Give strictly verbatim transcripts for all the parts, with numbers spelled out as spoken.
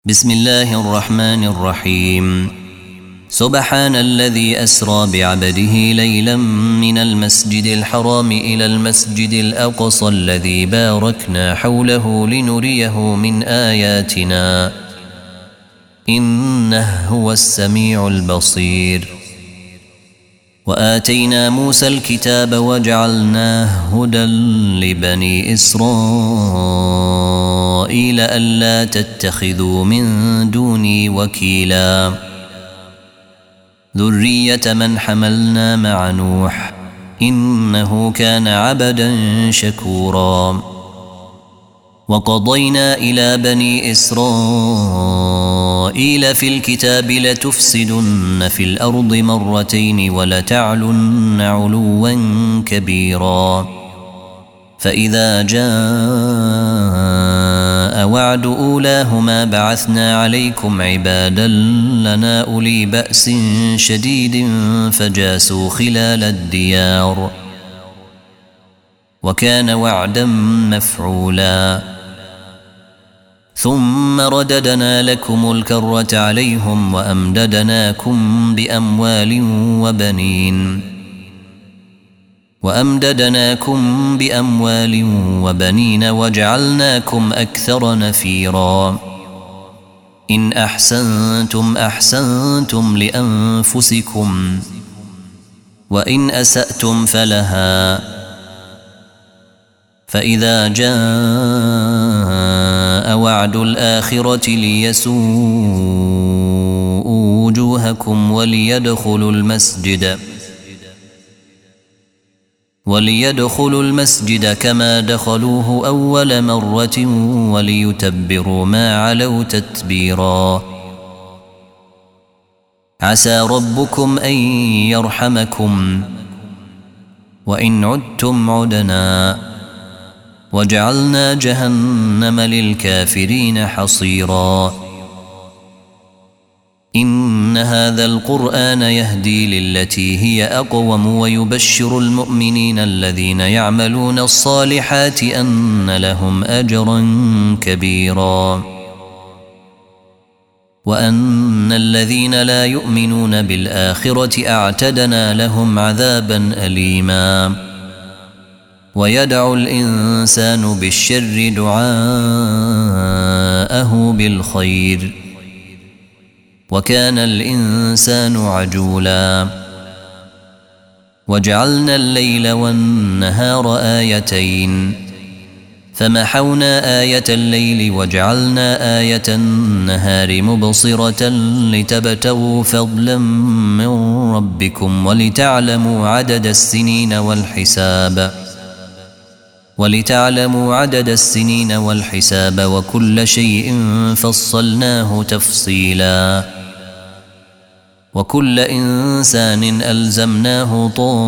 بسم الله الرحمن الرحيم. سبحان الذي أسرى بعبده ليلا من المسجد الحرام إلى المسجد الأقصى الذي باركنا حوله لنريه من آياتنا إنه هو السميع البصير. وآتينا موسى الكتاب وجعلناه هدى لبني إسرائيل ألا تتخذوا من دوني وكيلا ذرية من حملنا مع نوح إنه كان عبدا شكورا. وقضينا إلى بني إسرائيل في الكتاب لتفسدن في الأرض مرتين ولتعلن علوا كبيرا. فإذا جاء وعد أولاهما بعثنا عليكم عبادا لنا أولي بأس شديد فجاسوا خلال الديار وكان وعدا مفعولا. ثم رددنا لكم الكرة عليهم وأمددناكم بأموال وبنين وأمددناكم بأموال وبنين وجعلناكم أكثر نفيرا. إن أحسنتم أحسنتم لأنفسكم وإن أسأتم فلها. فإذا جاء وعد الآخرة ليسوءوا وجوهكم وليدخلوا المسجد وليدخلوا المسجد كما دخلوه أول مرة وليتبروا ما علوا تتبيرا. عسى ربكم أن يرحمكم وإن عدتم عدنا وجعلنا جهنم للكافرين حصيرا. إن هذا القرآن يهدي للتي هي أقوم ويبشر المؤمنين الذين يعملون الصالحات أن لهم أجرا كبيرا وأن الذين لا يؤمنون بالآخرة أعتدنا لهم عذابا أليما. ويدعو الإنسان بالشر دعاءه بالخير وكان الإنسان عجولا. وجعلنا الليل والنهار آيتين فمحونا آية الليل وجعلنا آية النهار مبصرة لتبتغوا فضلا من ربكم ولتعلموا عدد السنين والحساب ولتعلموا عدد السنين والحساب وكل شيء فصلناه تفصيلا. وكل إنسان ألزمناه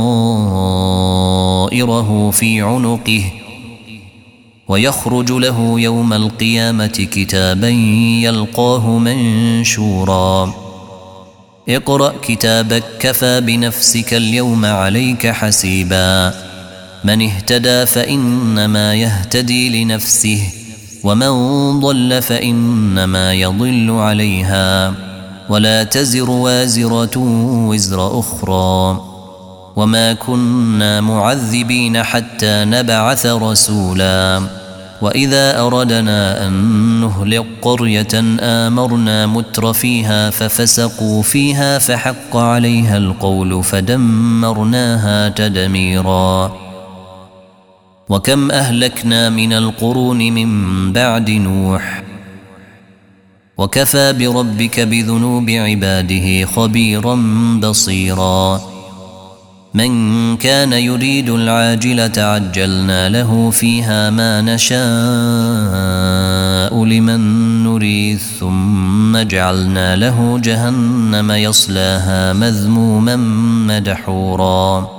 طائره في عنقه ويخرج له يوم القيامة كتابا يلقاه منشورا. اقرأ كتابك كفى بنفسك اليوم عليك حسيبا. من اهتدى فإنما يهتدي لنفسه ومن ضل فإنما يضل عليها ولا تزر وازرة وزر أخرى وما كنا معذبين حتى نبعث رسولا. وإذا أردنا أن نهلك قرية آمرنا متر فيها ففسقوا فيها فحق عليها القول فدمرناها تدميرا. وكم أهلكنا من القرون من بعد نوح وكفى بربك بذنوب عباده خبيرا بصيرا. من كان يريد العاجلة عجلنا له فيها ما نشاء لمن نريد ثم جعلنا له جهنم يصلاها مذموما مدحورا.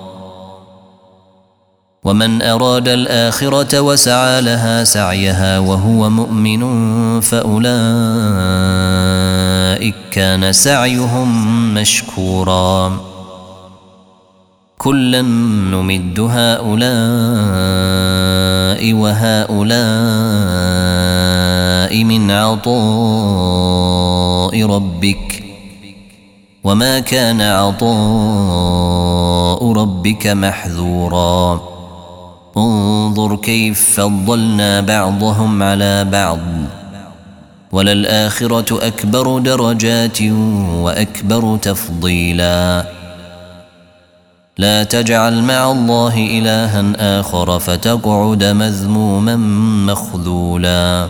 ومن أراد الآخرة وسعى لها سعيها وهو مؤمن فأولئك كان سعيهم مشكورا. كلا نمد هؤلاء وهؤلاء السماء من عطاء ربك وما كان عطاء ربك محذورا انظر كيف فضلنا بعضهم على بعض وللآخرة أكبر درجات وأكبر تفضيلا لا تجعل مع الله إلها آخر فتقعد مذموما مخذولا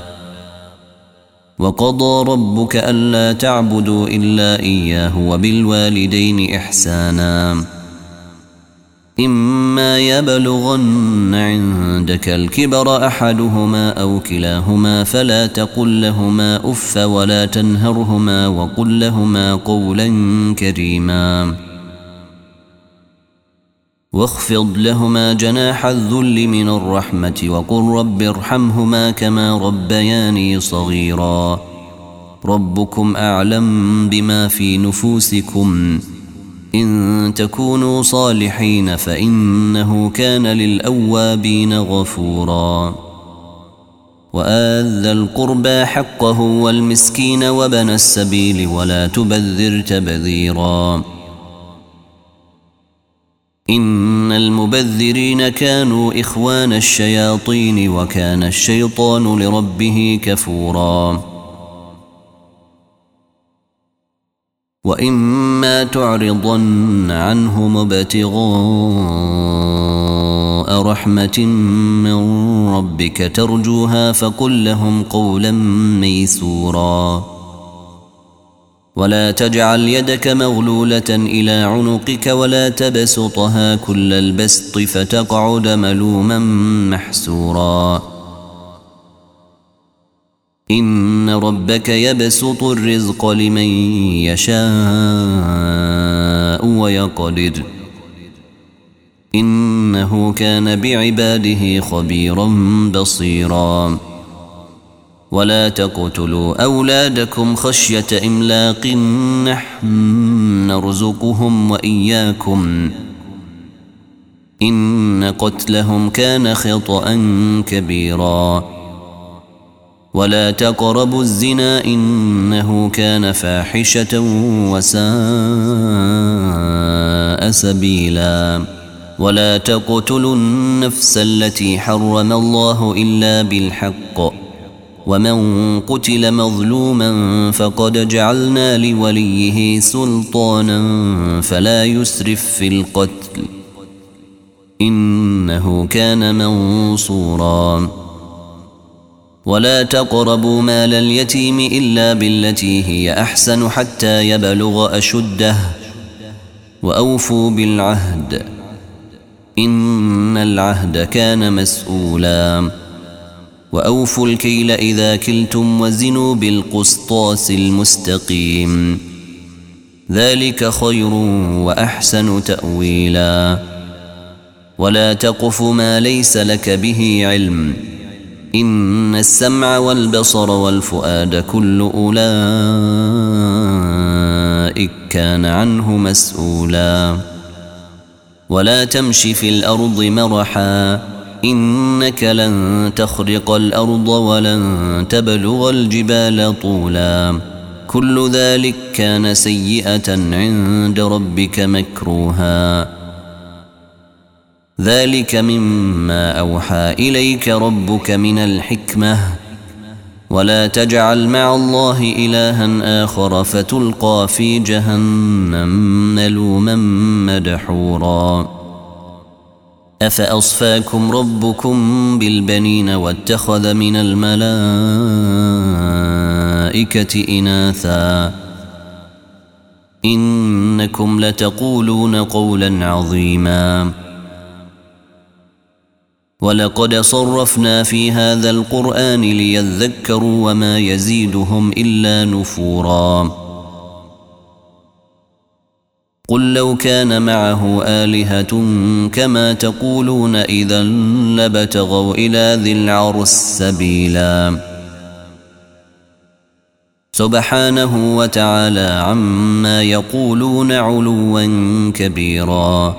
وقضى ربك ألا تعبدوا إلا إياه وبالوالدين إحسانا إما يبلغن عندك الكبر أحدهما أو كلاهما فلا تقل لهما أف ولا تنهرهما وقل لهما قولا كريما واخفض لهما جناح الذل من الرحمة وقل رب ارحمهما كما ربياني صغيرا ربكم أعلم بما في نفوسكم إن تكونوا صالحين فإنه كان للأوابين غفورا وآت ذا القربى حقه والمسكين وابن السبيل ولا تبذر تبذيرا إن المبذرين كانوا إخوان الشياطين وكان الشيطان لربه كفورا وإما تعرضن عنهم ابتغاء رحمة من ربك ترجوها فقل لهم قولا ميسورا ولا تجعل يدك مغلولة إلى عنقك ولا تبسطها كل البسط فتقعد ملوما محسورا إن ربك يبسط الرزق لمن يشاء ويقدر إنه كان بعباده خبيرا بصيرا ولا تقتلوا أولادكم خشية إملاق نحن نرزقهم وإياكم إن قتلهم كان خطأ كبيرا ولا تقربوا الزنا إنه كان فاحشة وساء سبيلا ولا تقتلوا النفس التي حرم الله إلا بالحق ومن قتل مظلوما فقد جعلنا لوليه سلطانا فلا يسرف في القتل إنه كان منصورا ولا تقربوا مال اليتيم إلا بالتي هي أحسن حتى يبلغ أشده وأوفوا بالعهد إن العهد كان مسؤولا وأوفوا الكيل إذا كلتم وزنوا بالقسطاس المستقيم ذلك خير وأحسن تأويلا ولا تقف ما ليس لك به علم إن السمع والبصر والفؤاد كل أولئك كان عنه مسؤولا ولا تمش في الأرض مرحا إنك لن تخرق الأرض ولن تبلغ الجبال طولا كل ذلك كان سيئة عند ربك مكروها ذلك مما أوحى إليك ربك من الحكمة ولا تجعل مع الله إلها آخر فتلقى في جهنم ملوما مدحورا أفأصفاكم ربكم بالبنين واتخذ من الملائكة إناثا إنكم لتقولون قولا عظيما ولقد صرفنا في هذا القرآن ليذكروا وما يزيدهم إلا نفورا قل لو كان معه آلهة كما تقولون إذا لابتغوا إلى ذي العرش سبيلا سبحانه وتعالى عما يقولون علوا كبيرا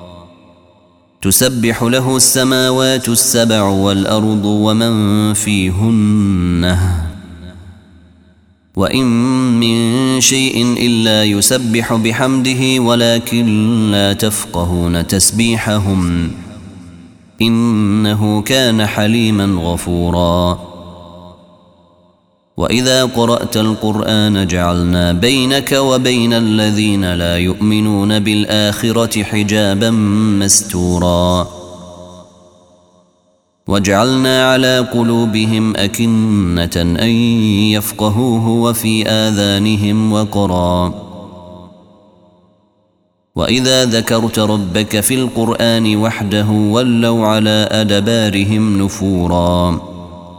تسبح له السماوات السبع والأرض ومن فيهن وإن من شيء إلا يسبح بحمده ولكن لا تفقهون تسبيحهم إنه كان حليما غفورا. وإذا قرأت القرآن جعلنا بينك وبين الذين لا يؤمنون بالآخرة حجابا مستورا وجعلنا على قلوبهم أكنة أن يفقهوه وفي آذانهم وقرا. وإذا ذكرت ربك في القرآن وحده ولوا على أدبارهم نفورا.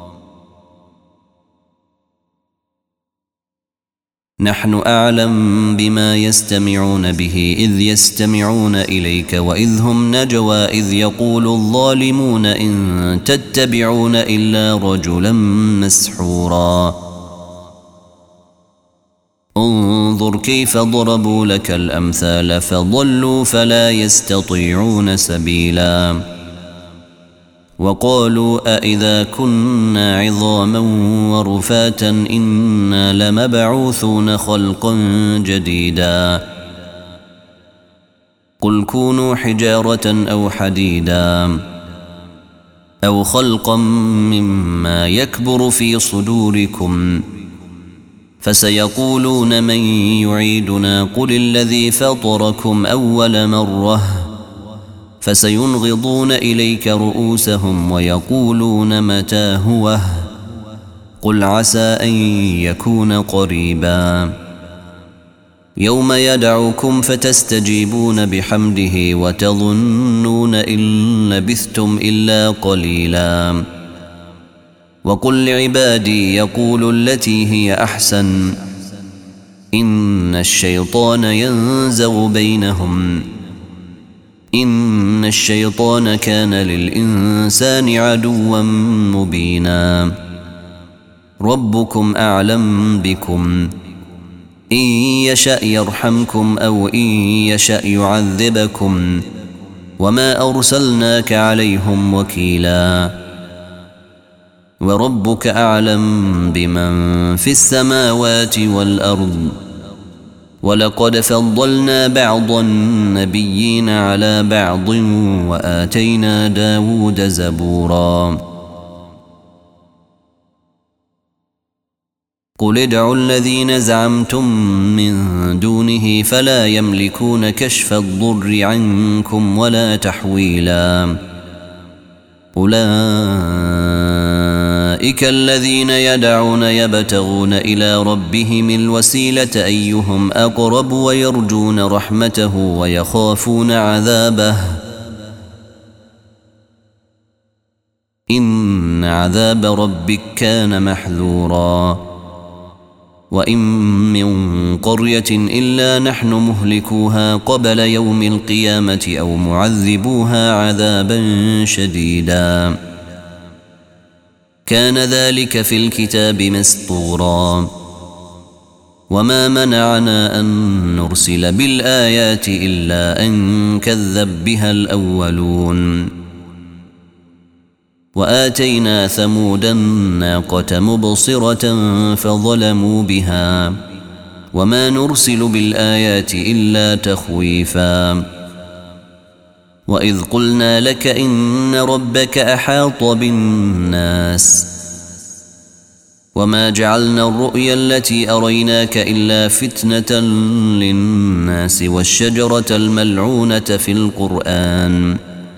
نحن أعلم بما يستمعون به إذ يستمعون إليك وإذ هم نجوى إذ يقول الظالمون إن تتبعون إلا رجلا مسحورا. انظر كيف ضربوا لك الأمثال فضلوا فلا يستطيعون سبيلا. وقالوا أإذا كنا عظاما ورفاتا إنا لمبعوثون خلقا جديدا. قل كونوا حجارة أو حديدا أو خلقا مما يكبر في صدوركم فسيقولون من يعيدنا قل الذي فطركم أول مرة فسينغضون إليك رؤوسهم ويقولون متى هو قل عسى أن يكون قريبا. يوم يدعوكم فتستجيبون بحمده وتظنون إن لبثتم إلا قليلا. وقل لعبادي يقولوا التي هي أحسن إن الشيطان ينزغ بينهم إن الشيطان كان للإنسان عدوا مبينا. ربكم أعلم بكم إن يشأ يرحمكم أو إن يشأ يعذبكم وما أرسلناك عليهم وكيلا. وربك أعلم بمن في السماوات والأرض ولقد فضلنا بعض النبيين على بعض وآتينا داود زبورا. قل ادعوا الذين زعمتم من دونه فلا يملكون كشف الضر عنكم ولا تحويلا. أولئك الذين يدعون يبتغون إلى ربهم الوسيلة أيهم أقرب ويرجون رحمته ويخافون عذابه إن عذاب ربك كان محذورا. وإن من قرية إلا نحن مهلكوها قبل يوم القيامة أو معذبوها عذابا شديدا كان ذلك في الكتاب مسطورا. وما منعنا أن نرسل بالآيات إلا أن كذب بها الأولون. وآتينا ثمود الناقة مبصرة فظلموا بها وما نرسل بالآيات إلا تخويفا. وإذ قلنا لك إن ربك أحاط بالناس وما جعلنا الرؤيا التي أريناك إلا فتنة للناس والشجرة الملعونة في القرآن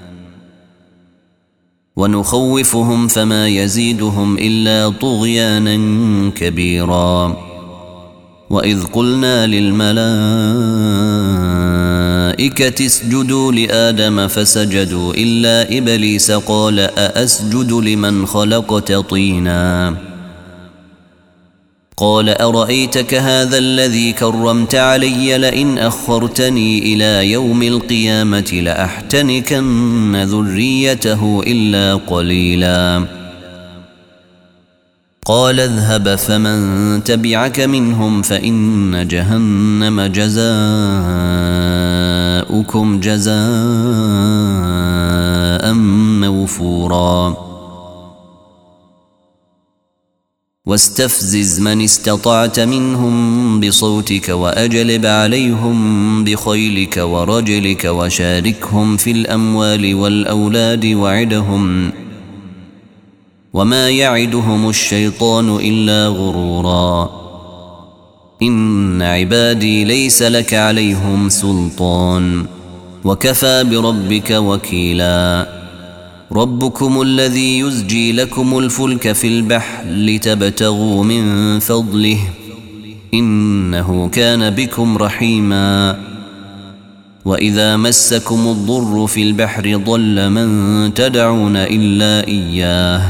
ونخوفهم فما يزيدهم إلا طغيانا كبيرا. وإذ قلنا للملائكة اسجدوا لآدم فسجدوا إلا إبليس قال أأسجد لمن خلقت طينا قال أرأيتك هذا الذي كرمت علي لئن أخرتني إلى يوم القيامة لأحتنكن ذريته إلا قليلا. قال اذهب فمن تبعك منهم فإن جهنم جزاؤكم جزاء موفورا. واستفزز من استطعت منهم بصوتك وأجلب عليهم بخيلك ورجلك وشاركهم في الأموال والأولاد وعدهم وما يعدهم الشيطان إلا غرورا إن عبادي ليس لك عليهم سلطان وكفى بربك وكيلا ربكم الذي يزجي لكم الفلك في البحر لتبتغوا من فضله إنه كان بكم رحيما وإذا مسكم الضر في البحر ضل من تدعون إلا إياه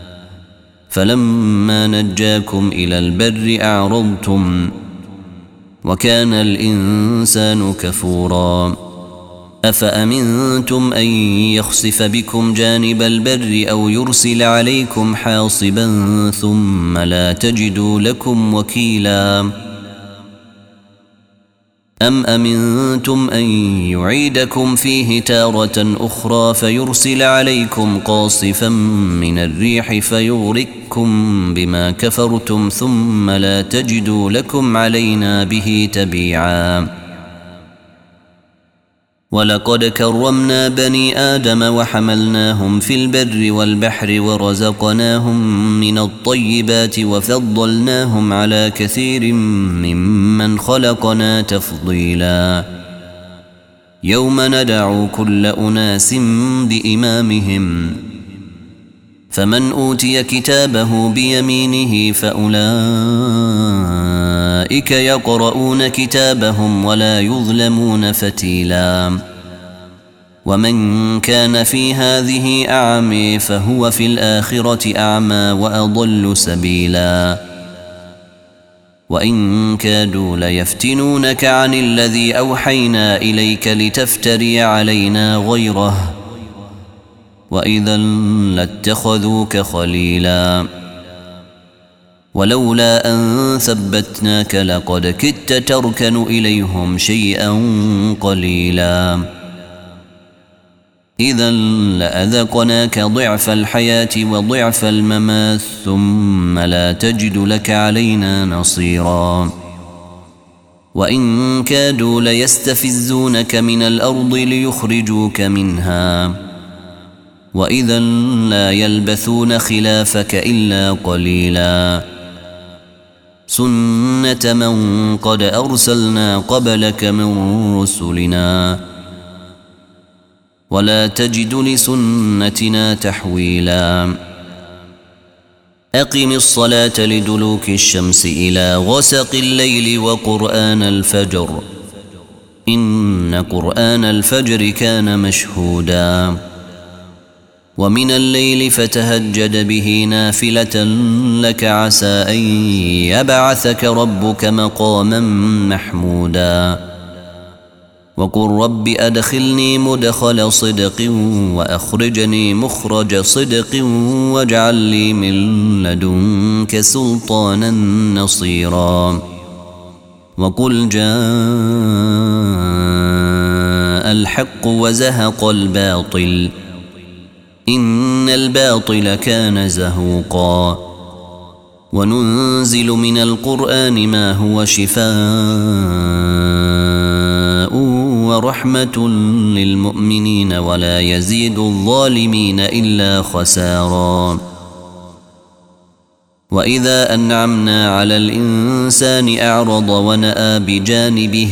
فلما نجاكم إلى البر أعرضتم وكان الإنسان كفورا أفأمنتم أن يخسف بكم جانب البر أو يرسل عليكم حاصبا ثم لا تجدوا لكم وكيلا أم أمنتم أن يعيدكم فيه تارة أخرى فيرسل عليكم قاصفا من الريح فيغرقكم بما كفرتم ثم لا تجدوا لكم علينا به تبيعا ولقد كرمنا بني آدم وحملناهم في البر والبحر ورزقناهم من الطيبات وفضلناهم على كثير ممن خلقنا تفضيلا يوم ندعو كل أناس بإمامهم فمن أوتي كتابه بيمينه فأولئك يقرؤون كتابهم ولا يظلمون فتيلا ومن كان في هذه أعمى فهو في الآخرة أعمى وأضل سبيلا وإن كادوا ليفتنونك عن الذي أوحينا إليك لتفتري علينا غيره وإذا لاتخذوك خليلا ولولا أن ثبتناك لقد كدت تركن إليهم شيئا قليلا إذا لأذقناك ضعف الحياة وضعف الممات ثم لا تجد لك علينا نصيرا وإن كادوا ليستفزونك من الأرض ليخرجوك منها وإذا لا يلبثون خلافك إلا قليلا سنة من قد أرسلنا قبلك من رسلنا ولا تجد لسنتنا تحويلا أقم الصلاة لدلوك الشمس إلى غسق الليل وقرآن الفجر إن قرآن الفجر كان مشهودا ومن الليل فتهجد به نافلة لك عسى أن يبعثك ربك مقاما محمودا وقل رب أدخلني مدخل صدق وأخرجني مخرج صدق واجعل لي من لدنك سلطانا نصيرا وقل جاء الحق وزهق الباطل إن الباطل كان زهوقا وننزل من القرآن ما هو شفاء ورحمة للمؤمنين ولا يزيد الظالمين إلا خسارا وإذا أنعمنا على الإنسان أعرض ونأى بجانبه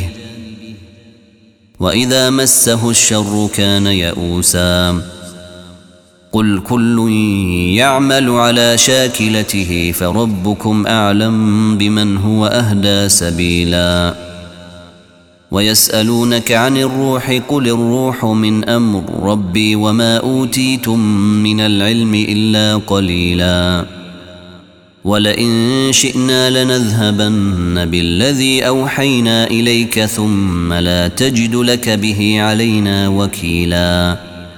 وإذا مسه الشر كان يئوسا قل كل يعمل على شاكلته فربكم أعلم بمن هو أهدى سبيلا ويسألونك عن الروح قل الروح من أمر ربي وما أوتيتم من العلم إلا قليلا ولئن شئنا لنذهبن بالذي أوحينا إليك ثم لا تجد لك به علينا وكيلا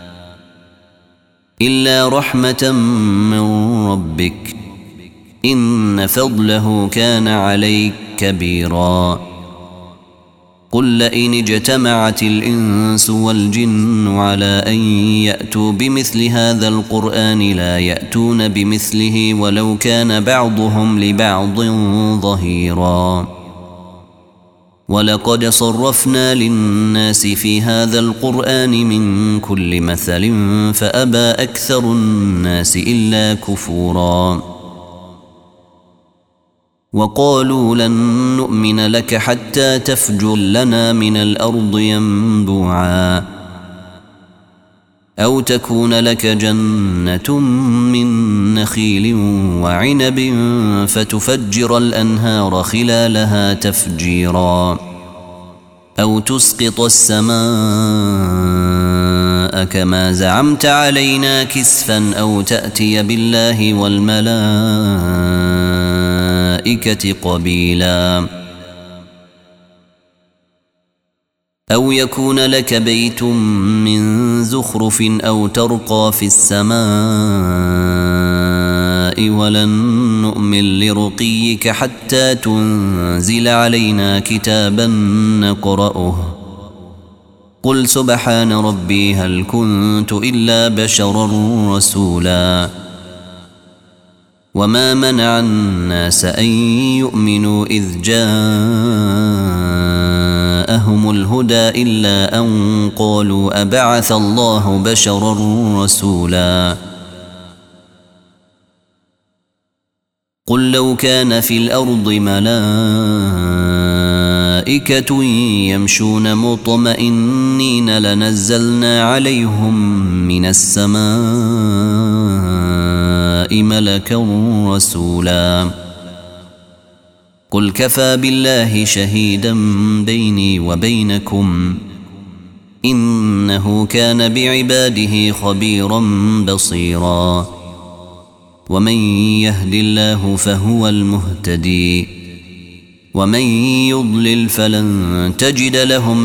إلا رحمة من ربك إن فضله كان عليك كبيرا قل لئن اجتمعت الإنس والجن على أن يأتوا بمثل هذا القرآن لا يأتون بمثله ولو كان بعضهم لبعض ظهيرا ولقد صرفنا للناس في هذا القرآن من كل مثل فأبى أكثر الناس إلا كفورا وقالوا لن نؤمن لك حتى تفجر لنا من الأرض ينبوعا أو تكون لك جنة من نخيل وعنب فتفجر الأنهار خلالها تفجيرا أو تسقط السماء كما زعمت علينا كسفا أو تأتي بالله والملائكة قبيلا أو يكون لك بيت من زخرف أو ترقى في السماء ولن نؤمن لرقيك حتى تنزل علينا كتابا نقرأه قل سبحان ربي هل كنت إلا بشرا رسولا وما منع الناس أن يؤمنوا إذ جاءهم الهدى إلا أن قالوا أبعث الله بشرا رسولا قل لو كان في الأرض ملائكة يمشون مطمئنين لنزلنا عليهم من السماء ملكا رسولا قل كفى بالله شهيدا بيني وبينكم إنه كان بعباده خبيرا بصيرا ومن يهد الله فهو المهتدي ومن يضلل فلن تجد لهم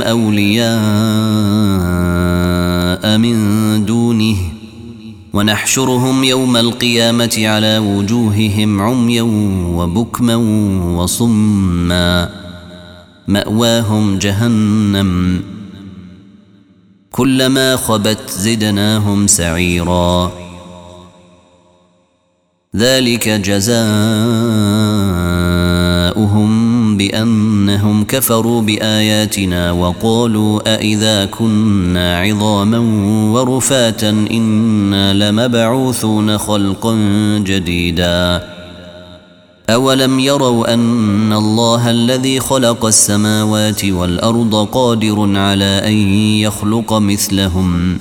أولياء من دونه ونحشرهم يوم القيامة على وجوههم عميا وبكما وصما مأواهم جهنم كلما خبت زدناهم سعيرا ذلك جزاؤهم بأنهم كفروا بآياتنا وقالوا أئذا كنا عظاما ورفاتا إنا لمبعوثون خلقا جديدا أولم يروا أن الله الذي خلق السماوات والأرض قادر على أن يخلق مثلهم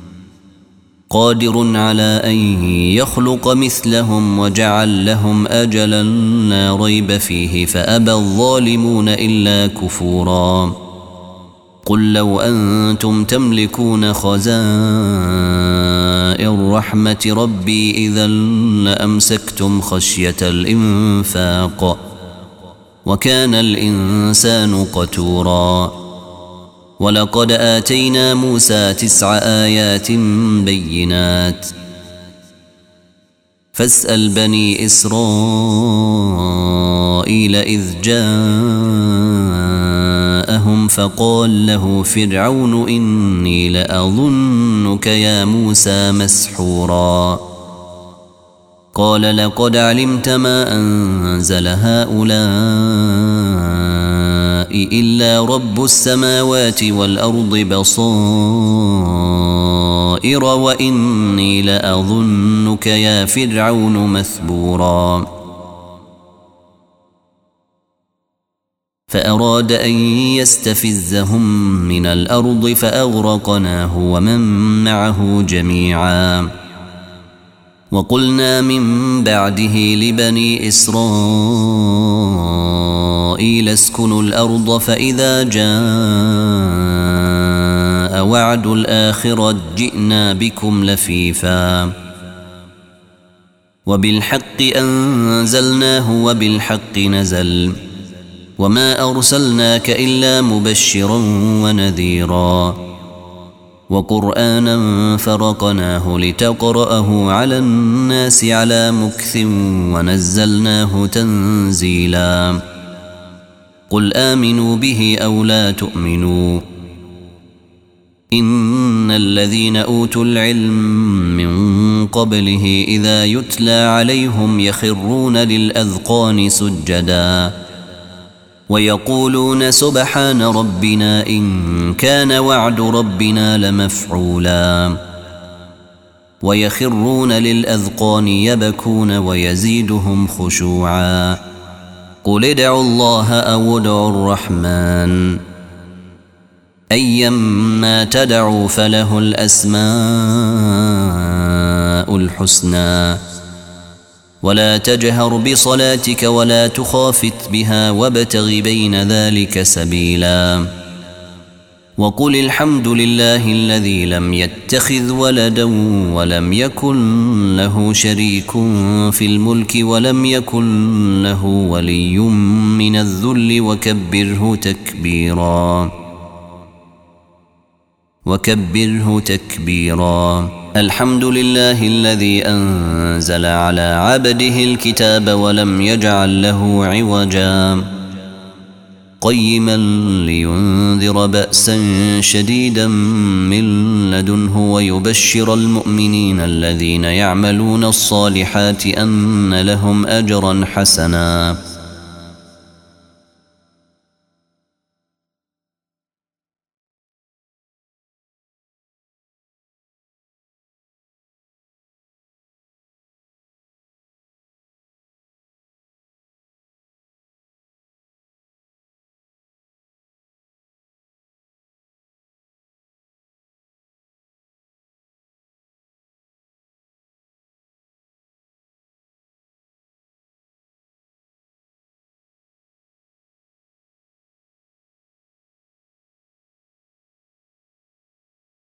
قادر على أن يخلق مثلهم وجعل لهم أجلا لا ريب فيه فأبى الظالمون إلا كفورا قل لو أنتم تملكون خزائن رحمة ربي إذا لأمسكتم خشية الإنفاق وكان الإنسان قتورا ولقد آتينا موسى تسع آيات بينات فاسأل بني إسرائيل إذ جاءهم فقال له فرعون إني لأظنك يا موسى مسحورا قال لقد علمت ما أنزل هؤلاء إلا رب السماوات والأرض بصائر وإني لأظنك يا فرعون مثبورا فأراد أن يستفزهم من الأرض فأغرقناه ومن معه جميعا وقلنا من بعده لبني إسرائيل اسكنوا الأرض فإذا جاء وعد الآخرة جئنا بكم لفيفا وبالحق أنزلناه وبالحق نزل وما أرسلناك إلا مبشرا ونذيرا وقرآنا فرقناه لتقرأه على الناس على مكث ونزلناه تنزيلا قل آمنوا به أو لا تؤمنوا إن الذين أوتوا العلم من قبله إذا يتلى عليهم يخرون للأذقان سجدا ويقولون سبحان ربنا إن كان وعد ربنا لمفعولا ويخرون للأذقان يبكون ويزيدهم خشوعا قل ادعوا الله أو ادعوا الرحمن أيما تدعوا فله الأسماء الحسنى ولا تجهر بصلاتك ولا تخافت بها وابتغ بين ذلك سبيلا وقل الحمد لله الذي لم يتخذ ولدا ولم يكن له شريك في الملك ولم يكن له ولي من الذل وكبره تكبيرا وكبره تكبيرا الحمد لله الذي أنزل على عبده الكتاب ولم يجعل له عوجا قيما لينذر بأسا شديدا من لدنه ويبشر المؤمنين الذين يعملون الصالحات أن لهم أجرا حسنا